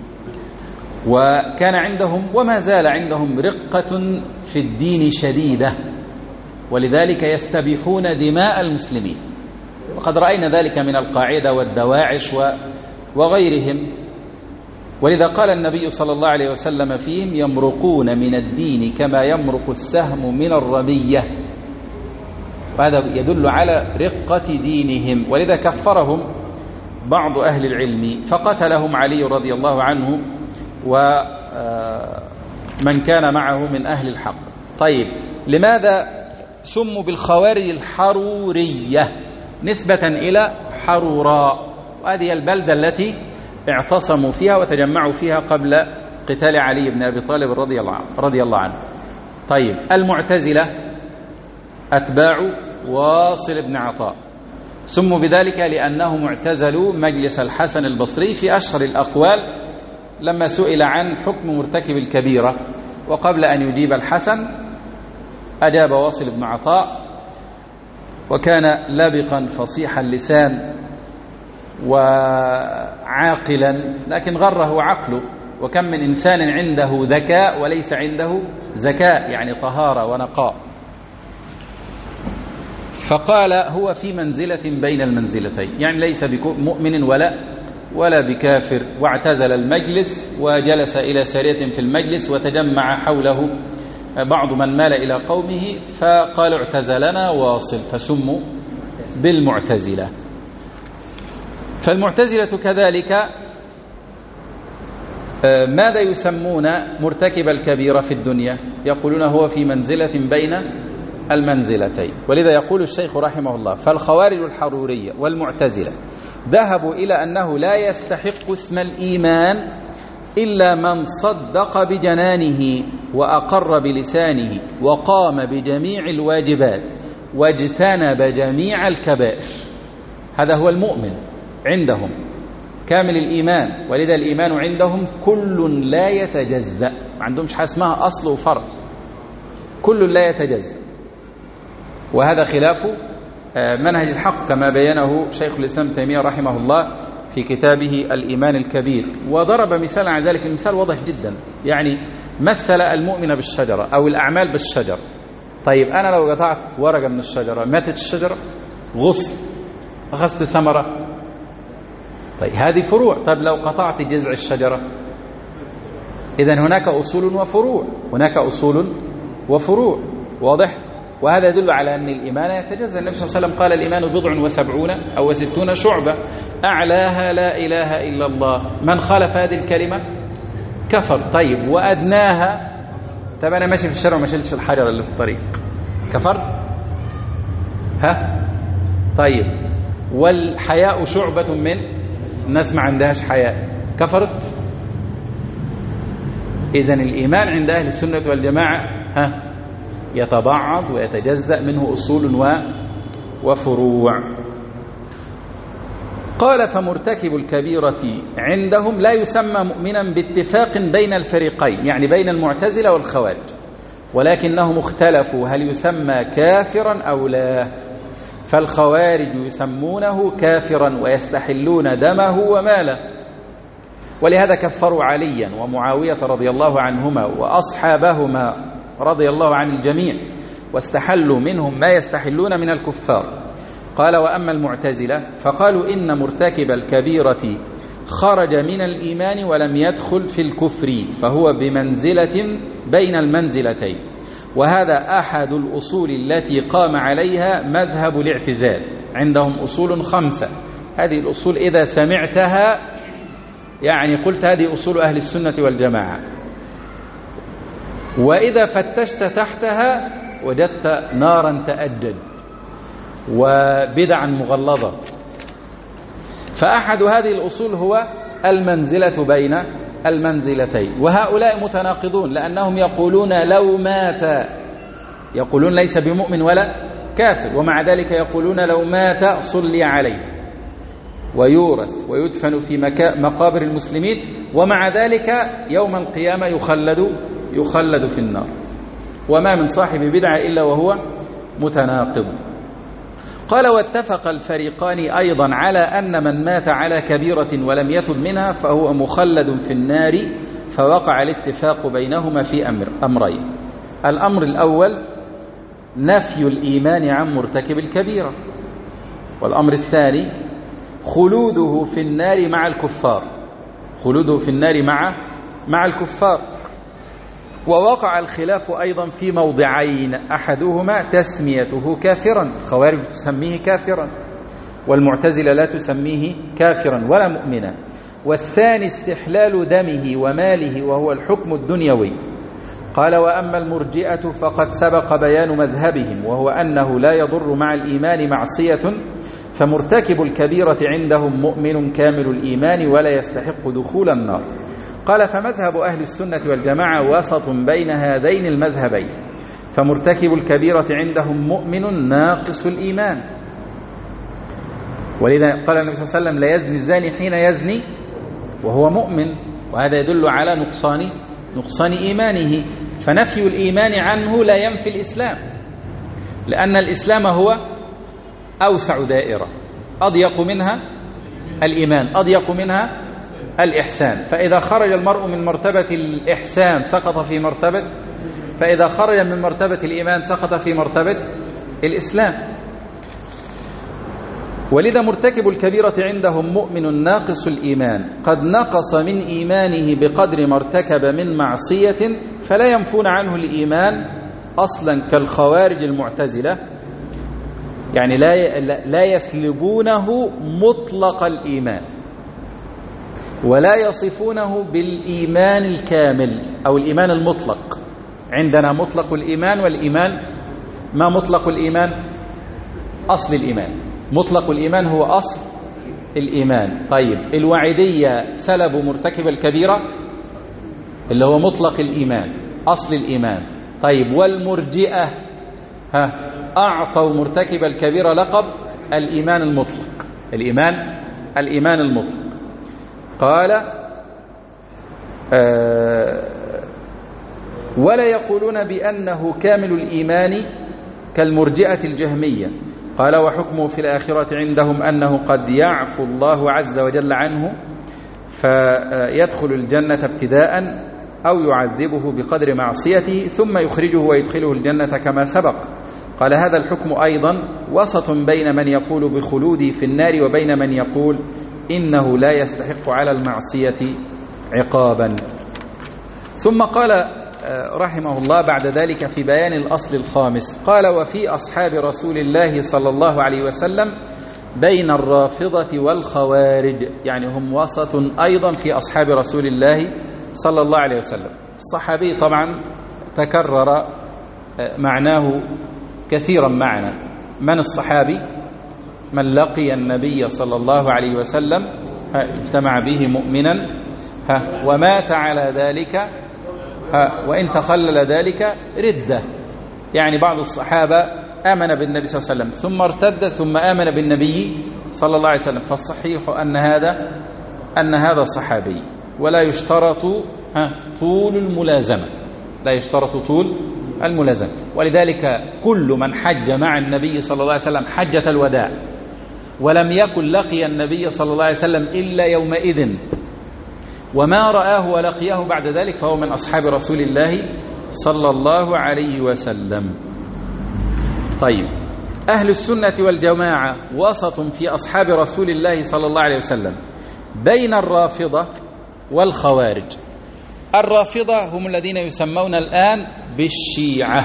وكان عندهم وما زال عندهم رقة في الدين شديدة، ولذلك يستبيحون دماء المسلمين. وقد رأينا ذلك من القاعدة والدواعش وغيرهم. ولذا قال النبي صلى الله عليه وسلم فيهم يمرقون من الدين كما يمرق السهم من الرمية، وهذا يدل على رقة دينهم. ولذا كفرهم بعض أهل العلم فقتلهم علي رضي الله عنه ومن كان معه من أهل الحق. طيب، لماذا سموا بالخوارج الحرورية نسبة إلى حروراء؟ وهذه البلدة التي اعتصموا فيها وتجمعوا فيها قبل قتال علي بن أبي طالب رضي الله عنه. طيب، المعتزلة أتباع واصل بن عطاء، سموا بذلك لأنهم اعتزلوا مجلس الحسن البصري في أشهر الأقوال لما سئل عن حكم مرتكب الكبيرة، وقبل أن يجيب الحسن أجاب واصل بن عطاء، وكان لبقا فصيح اللسان وعاقلا، لكن غره عقله. وكم من إنسان عنده ذكاء وليس عنده زكاء، يعني طهارة ونقاء. فقال هو في منزلة بين المنزلتين، يعني ليس بمؤمن ولا بكافر. واعتزل المجلس وجلس إلى سارية في المجلس، وتجمع حوله بعض من مال إلى قومه، فقال اعتزلنا واصل، فسموا بالمعتزلة. فالمعتزلة كذلك ماذا يسمون مرتكب الكبيرة في الدنيا؟ يقولون هو في منزلة بين المنزلتين. ولذا يقول الشيخ رحمه الله: فالخوارج الحرورية والمعتزلة ذهبوا إلى أنه لا يستحق اسم الإيمان إلا من صدق بجنانه وأقر بلسانه وقام بجميع الواجبات واجتنب جميع الكبائر. هذا هو المؤمن عندهم، كامل الإيمان. ولذا الإيمان عندهم كل لا يتجزأ، ما عندهمش حاجة اسمها أصل وفرع، كل لا يتجزأ. وهذا خلاف منهج الحق كما بينه شيخ الإسلام تيمية رحمه الله في كتابه الإيمان الكبير. وضرب مثال عن ذلك، المثال واضح جدا، يعني مثل المؤمن بالشجرة أو الأعمال بالشجر. طيب أنا لو قطعت ورقة من الشجرة ماتت الشجرة؟ غصن، أخذت ثمرة. طيب هذه فروع. طيب لو قطعت جذع الشجرة؟ إذن هناك أصول وفروع، هناك أصول وفروع، واضح؟ وهذا يدل على أن الإيمان يتجزأ. النبي صلى الله عليه وسلم قال: الإيمان 70 أو 60 شعبة، أعلاها لا إله إلا الله، من خالف هذه الكلمة كفر. طيب وأدناها؟ طب أنا ماشي في الشارع وما شلتش الحجر اللي في الطريق، كفر؟ ها؟ طيب والحياء شعبة من الناس ما عندهاش حياء، كفرت؟ إذن الإيمان عند أهل السنة والجماعة يتبعض ويتجزأ منه أصول وفروع. قال: فمرتكب الكبيرة عندهم لا يسمى مؤمنا باتفاق بين الفريقين، يعني بين المعتزلة والخوارج، ولكنهم اختلفوا هل يسمى كافرا أو لا. فالخوارج يسمونه كافرا ويستحلون دمه وماله، ولهذا كفروا عليا ومعاوية رضي الله عنهما وأصحابهما رضي الله عن الجميع، واستحلوا منهم ما يستحلون من الكفار. قال: وأما المعتزلة فقالوا إن مرتكب الكبيرة خرج من الإيمان ولم يدخل في الكفر، فهو بمنزلة بين المنزلتين. وهذا أحد الأصول التي قام عليها مذهب الاعتزال. عندهم أصول 5، هذه الأصول إذا سمعتها يعني قلت هذه أصول أهل السنة والجماعة، وإذا فتشت تحتها وجدت نارا تأجج وبدعا مغلظة. فأحد هذه الأصول هو المنزلة بين المنزلتين. وهؤلاء متناقضون، لأنهم يقولون لو مات، يقولون ليس بمؤمن ولا كافر، ومع ذلك يقولون لو مات صلي عليه ويورث ويدفن في مقابر المسلمين، ومع ذلك يوم القيامة يخلد في النار. وما من صاحب بدعة إلا وهو متناقض. قال: واتفق الفريقان أيضا على أن من مات على كبيرة ولم يتب منها فهو مخلد في النار. فوقع الاتفاق بينهما في أمرين: الأمر الأول نفي الإيمان عن مرتكب الكبيرة، والأمر الثاني خلوده في النار مع الكفار، خلوده في النار مع الكفار. ووقع الخلاف أيضا في موضعين: أحدهما تسميته كافرا، الخوارج تسميه كافرا والمعتزلة لا تسميه كافرا ولا مؤمنا. والثاني استحلال دمه وماله وهو الحكم الدنيوي. قال: وأما المرجئة فقد سبق بيان مذهبهم، وهو أنه لا يضر مع الإيمان معصية، فمرتكب الكبيرة عندهم مؤمن كامل الإيمان ولا يستحق دخول النار. قال: فمذهب أهل السنة والجماعة وسط بين هذين المذهبين، فمرتكب الكبيرة عندهم مؤمن ناقص الإيمان. ولذا قال النبي صلى الله عليه وسلم: لا يزني الزاني حين يزني وهو مؤمن، وهذا يدل على نقصان إيمانه. فنفي الإيمان عنه لا ينفي الإسلام، لأن الإسلام هو أوسع دائرة، أضيق منها الإيمان، أضيق منها الإحسان. فإذا خرج المرء من مرتبة الإحسان سقط في مرتبة، فإذا خرج من مرتبة الإيمان سقط في مرتبة الإسلام. ولذا مرتكب الكبيرة عندهم مؤمن ناقص الإيمان قد نقص من إيمانه بقدر ما ارتكب من معصية، فلا ينفون عنه الإيمان أصلا كالخوارج المعتزلة، يعني لا يسلبونه مطلق الإيمان ولا يصفونه بالإيمان الكامل أو الإيمان المطلق. عندنا مطلق الإيمان والإيمان، ما مطلق الإيمان؟ أصل الإيمان. مطلق الإيمان هو أصل الإيمان. طيب الوعيدية سلبوا مرتكب الكبيرة اللي هو مطلق الإيمان، أصل الإيمان. طيب والمرجئة أعطوا مرتكب الكبيرة لقب الإيمان المطلق، الإيمان المطلق. قال ولا يقولون بأنه كامل الإيمان كالمرجئة الجهمية. قال وحكمه في الآخرة عندهم أنه قد يعفو الله عز وجل عنه فيدخل الجنة ابتداء أو يعذبه بقدر معصيته ثم يخرجه ويدخله الجنة كما سبق. قال هذا الحكم أيضا وسط بين من يقول بخلوده في النار وبين من يقول إنه لا يستحق على المعصية عقابا. ثم قال رحمه الله بعد ذلك في بيان الأصل الخامس، قال وفي أصحاب رسول الله صلى الله عليه وسلم بين الرافضة والخوارج، يعني هم وسط أيضا في أصحاب رسول الله صلى الله عليه وسلم. الصحابي طبعا تكرر معناه كثيرا معنا. من الصحابي؟ من لقي النبي صلى الله عليه وسلم اجتمع به مؤمنا ومات على ذلك وإن تخلل ذلك ردة. يعني بعض الصحابة آمن بالنبي صلى الله عليه وسلم ثم ارتد ثم آمن بالنبي صلى الله عليه وسلم، فالصحيح أن هذا صحابي. ولا يشترط طول الملازمة، لا يشترط طول الملازمة. ولذلك كل من حج مع النبي صلى الله عليه وسلم حجة الوداع ولم يكن لقي النبي صلى الله عليه وسلم إلا يومئذ وما رآه ولقيه بعد ذلك فهو من أصحاب رسول الله صلى الله عليه وسلم. طيب أهل السنة والجماعة وسط في أصحاب رسول الله صلى الله عليه وسلم بين الرافضة والخوارج. الرافضة هم الذين يسمون الآن بالشيعة،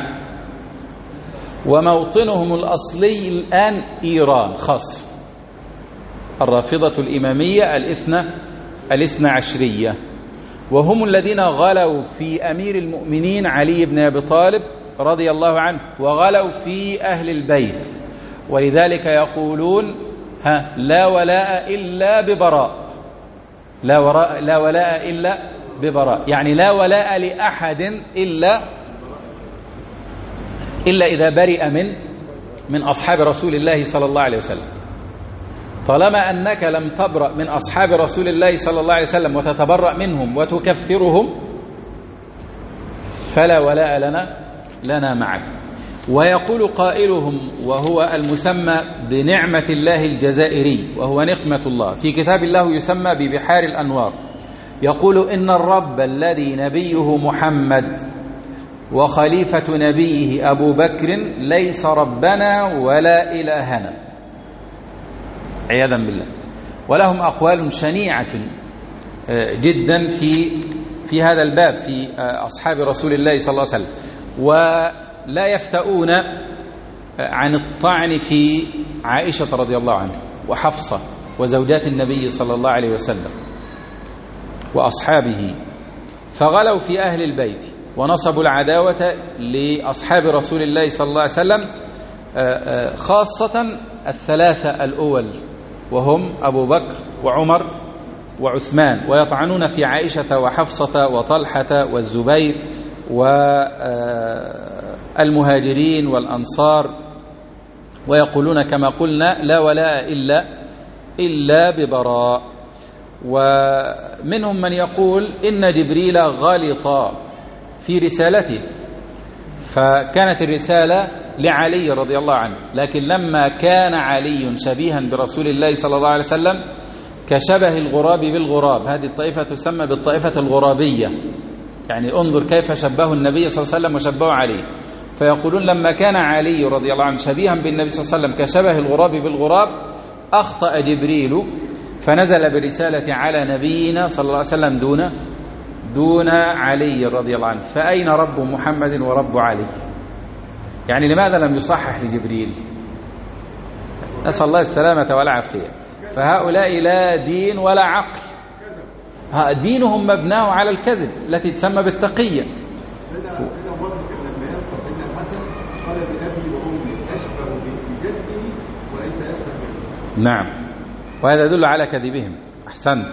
وموطنهم الأصلي الآن إيران خاص. الرافضة الإمامية الاثنى عشرية، وهم الذين غلوا في أمير المؤمنين علي بن أبي طالب رضي الله عنه وغلوا في أهل البيت، ولذلك يقولون لا ولاء إلا ببراء، لا ولاء إلا ببراء، يعني لا ولاء لأحد إلا إذا برئ من أصحاب رسول الله صلى الله عليه وسلم. طالما أنك لم تبرأ من أصحاب رسول الله صلى الله عليه وسلم وتتبرأ منهم وتكفرهم فلا ولاء لنا معك. ويقول قائلهم وهو المسمى بنعمة الله الجزائري وهو نقمة الله، في كتاب الله يسمى ببحار الأنوار، يقول إن الرب الذي نبيه محمد وخليفة نبيه أبو بكر ليس ربنا ولا إلهنا، عياذا بالله. ولهم أقوال شنيعة جدا في هذا الباب في أصحاب رسول الله صلى الله عليه وسلم، ولا يفتؤون عن الطعن في عائشة رضي الله عنها وحفصة وزوجات النبي صلى الله عليه وسلم وأصحابه، فغلوا في أهل البيت ونصبوا العداوة لأصحاب رسول الله صلى الله عليه وسلم، خاصة الثلاثة الأول وهم أبو بكر وعمر وعثمان، ويطعنون في عائشة وحفصة وطلحة والزبير والمهاجرين والأنصار، ويقولون كما قلنا لا ولاء إلا ببراء. ومنهم من يقول إن جبريل غلط في رسالته، فكانت الرسالة لعلي رضي الله عنه، لكن لما كان علي شبيها برسول الله صلى الله عليه وسلم كشبه الغراب بالغراب، هذه الطائفة تسمى بالطائفة الغرابية، يعني انظر كيف شبه النبي صلى الله عليه وسلم وشبه علي. فيقولون لما كان علي رضي الله عنه شبيها بالنبي صلى الله عليه وسلم كشبه الغراب بالغراب، أخطأ جبريل فنزل برسالة على نبينا صلى الله عليه وسلم دون علي رضي الله عنه، فأين رب محمد ورب علي؟ يعني لماذا لم يصحح لجبريل؟ نسأل الله السلامة والعافية. فهؤلاء لا دين ولا عقل، دينهم مبناه على الكذب التي تسمى بالتقية. نعم، وهذا يدل على كذبهم. أحسنت.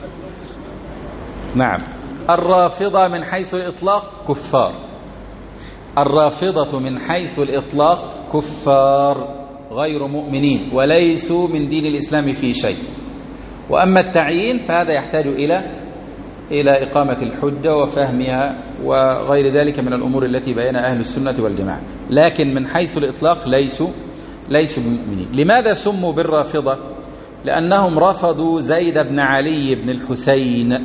نعم. الرافضة من حيث الإطلاق كفار، الرافضة من حيث الإطلاق كفار غير مؤمنين وليسوا من دين الإسلام في شيء. وأما التعيين فهذا يحتاج إلى إقامة الحجة وفهمها وغير ذلك من الأمور التي بينها أهل السنة والجماعة، لكن من حيث الإطلاق ليسوا بمؤمنين. لماذا سموا بالرافضة؟ لأنهم رفضوا زيد بن علي بن الحسين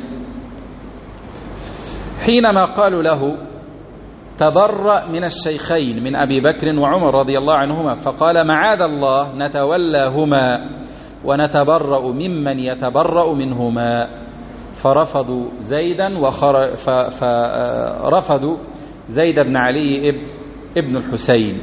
حينما قالوا له تبرأ من الشيخين من أبي بكر وعمر رضي الله عنهما، فقال معاذ الله نتولاهما ونتبرأ ممن يتبرأ منهما، فرفضوا زيدا فرفضوا زيد بن علي ابن الحسين.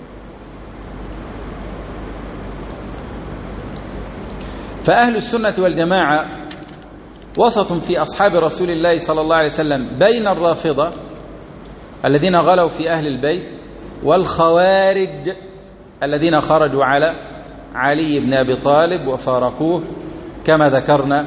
فأهل السنة والجماعة وسط في أصحاب رسول الله صلى الله عليه وسلم بين الرافضة الذين غلوا في أهل البيت والخوارج الذين خرجوا على علي بن أبي طالب وفارقوه كما ذكرنا،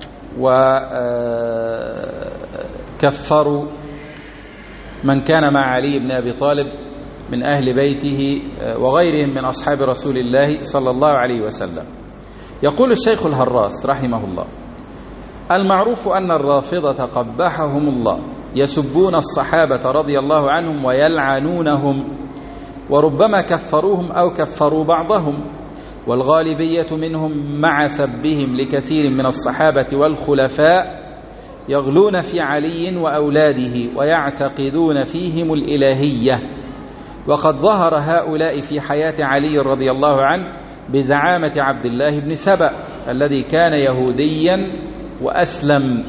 وكفروا من كان مع علي بن أبي طالب من أهل بيته وغيرهم من أصحاب رسول الله صلى الله عليه وسلم. يقول الشيخ الهراس رحمه الله: المعروف أن الرافضة قبحهم الله يسبون الصحابة رضي الله عنهم ويلعنونهم، وربما كفروهم أو كفروا بعضهم، والغالبية منهم مع سبهم لكثير من الصحابة والخلفاء يغلون في علي وأولاده ويعتقدون فيهم الإلهية. وقد ظهر هؤلاء في حياة علي رضي الله عنه بزعامة عبد الله بن سبأ الذي كان يهوديا وأسلم،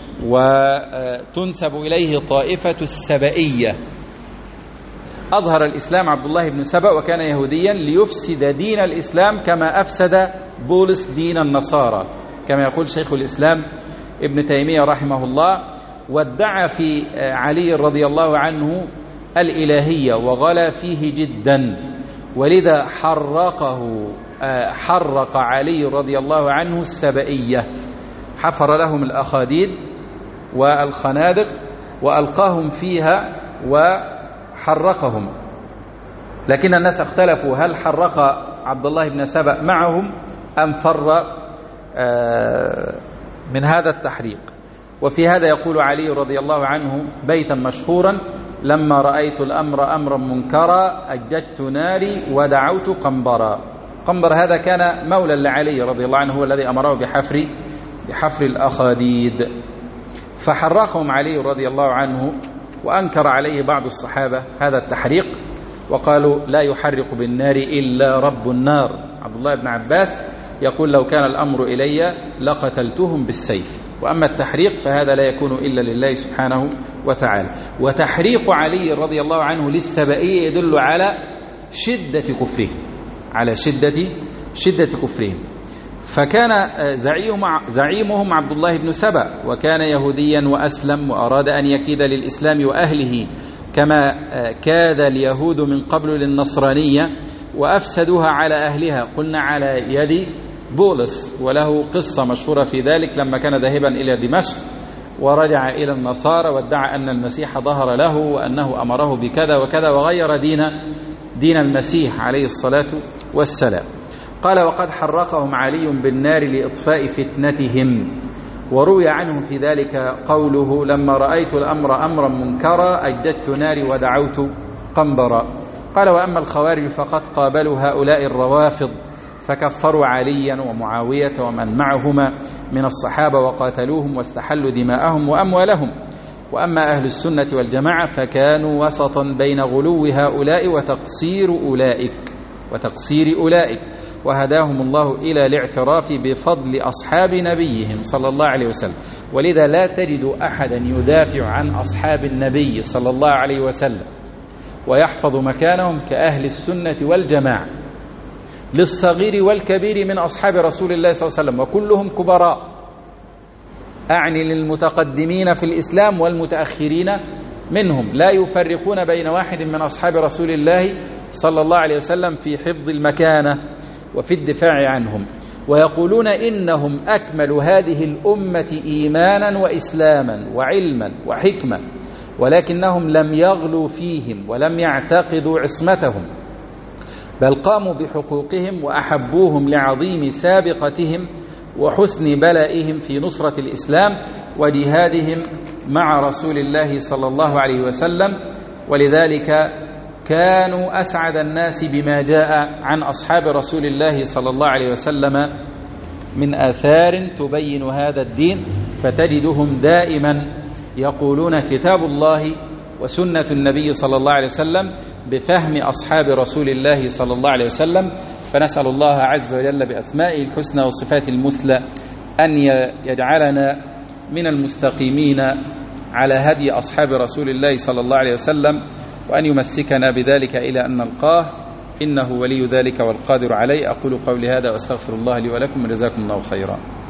وتنسب إليه طائفة السبئية. أظهر الإسلام عبد الله بن سبأ وكان يهوديا ليفسد دين الإسلام كما أفسد بولس دين النصارى، كما يقول شيخ الإسلام ابن تيمية رحمه الله. وادعى في علي رضي الله عنه الإلهية وغلا فيه جدا، ولذا حرق علي رضي الله عنه السبئية، حفر لهم الأخاديد والخنادق وألقاهم فيها وحرقهم. لكن الناس اختلفوا هل حرق عبد الله بن سبأ معهم أم فر من هذا التحريق. وفي هذا يقول علي رضي الله عنه بيتا مشهورا: لما رأيت الأمر أمرا منكرا أججت ناري ودعوت قنبرا. قنبر هذا كان مولى لعلي رضي الله عنه، هو الذي أمره بحفر الأخاديد، فحرقهم علي رضي الله عنه، وأنكر عليه بعض الصحابة هذا التحريق وقالوا لا يحرق بالنار إلا رب النار. عبد الله بن عباس يقول لو كان الأمر إلي لقتلتهم بالسيف. وأما التحريق فهذا لا يكون إلا لله سبحانه وتعالى. وتحريق علي رضي الله عنه للسبئية يدل على شدة كفرهم، على شدة كفرهم. فكان زعيمهم عبد الله بن سبأ، وكان يهوديا وأسلم وأراد أن يكيد للإسلام وأهله كما كاد اليهود من قبل للنصرانية وأفسدوها على أهلها، قلنا على يد بولس، وله قصة مشهورة في ذلك لما كان ذاهبا إلى دمشق ورجع إلى النصارى وادعى أن المسيح ظهر له وأنه أمره بكذا وكذا وغير دين المسيح عليه الصلاة والسلام. قال: وقد حرقهم علي بالنار لإطفاء فتنتهم. وروي عنه في ذلك قوله: لما رأيت الأمر أمرا منكرا أجدت ناري ودعوت قنبرا. قال: وأما الخوارج فقد قابلوا هؤلاء الروافض فكفروا عليا ومعاوية ومن معهما من الصحابة وقاتلوهم واستحلوا دماءهم وأموالهم. وأما أهل السنة والجماعة فكانوا وسطا بين غلو هؤلاء وتقصير أولئك. وهداهم الله إلى الاعتراف بفضل أصحاب نبيهم صلى الله عليه وسلم. ولذا لا تجد أحدا يدافع عن أصحاب النبي صلى الله عليه وسلم ويحفظ مكانهم كأهل السنة والجماعة، للصغير والكبير من أصحاب رسول الله صلى الله عليه وسلم، وكلهم كبراء، أعني للمتقدمين في الإسلام والمتأخرين منهم، لا يفرقون بين واحد من أصحاب رسول الله صلى الله عليه وسلم في حفظ المكانة وفي الدفاع عنهم، ويقولون إنهم أكمل هذه الأمة إيمانا وإسلاما وعلما وحكمة، ولكنهم لم يغلوا فيهم ولم يعتقدوا عصمتهم، بل قاموا بحقوقهم وأحبوهم لعظيم سابقتهم وحسن بلائهم في نصرة الإسلام وجهادهم مع رسول الله صلى الله عليه وسلم. ولذلك كانوا أسعد الناس بما جاء عن أصحاب رسول الله صلى الله عليه وسلم من آثار تبين هذا الدين، فتجدهم دائما يقولون كتاب الله وسنة النبي صلى الله عليه وسلم بفهم أصحاب رسول الله صلى الله عليه وسلم. فنسأل الله عز وجل بأسمائه الحسنى وصفاته المثلى أن يجعلنا من المستقيمين على هدي أصحاب رسول الله صلى الله عليه وسلم، وأن يمسكنا بذلك إلى أن نلقاه، إنه ولي ذلك والقادر عليه. أقول قولي هذا وأستغفر الله لي ولكم، وجزاكم الله خيرا.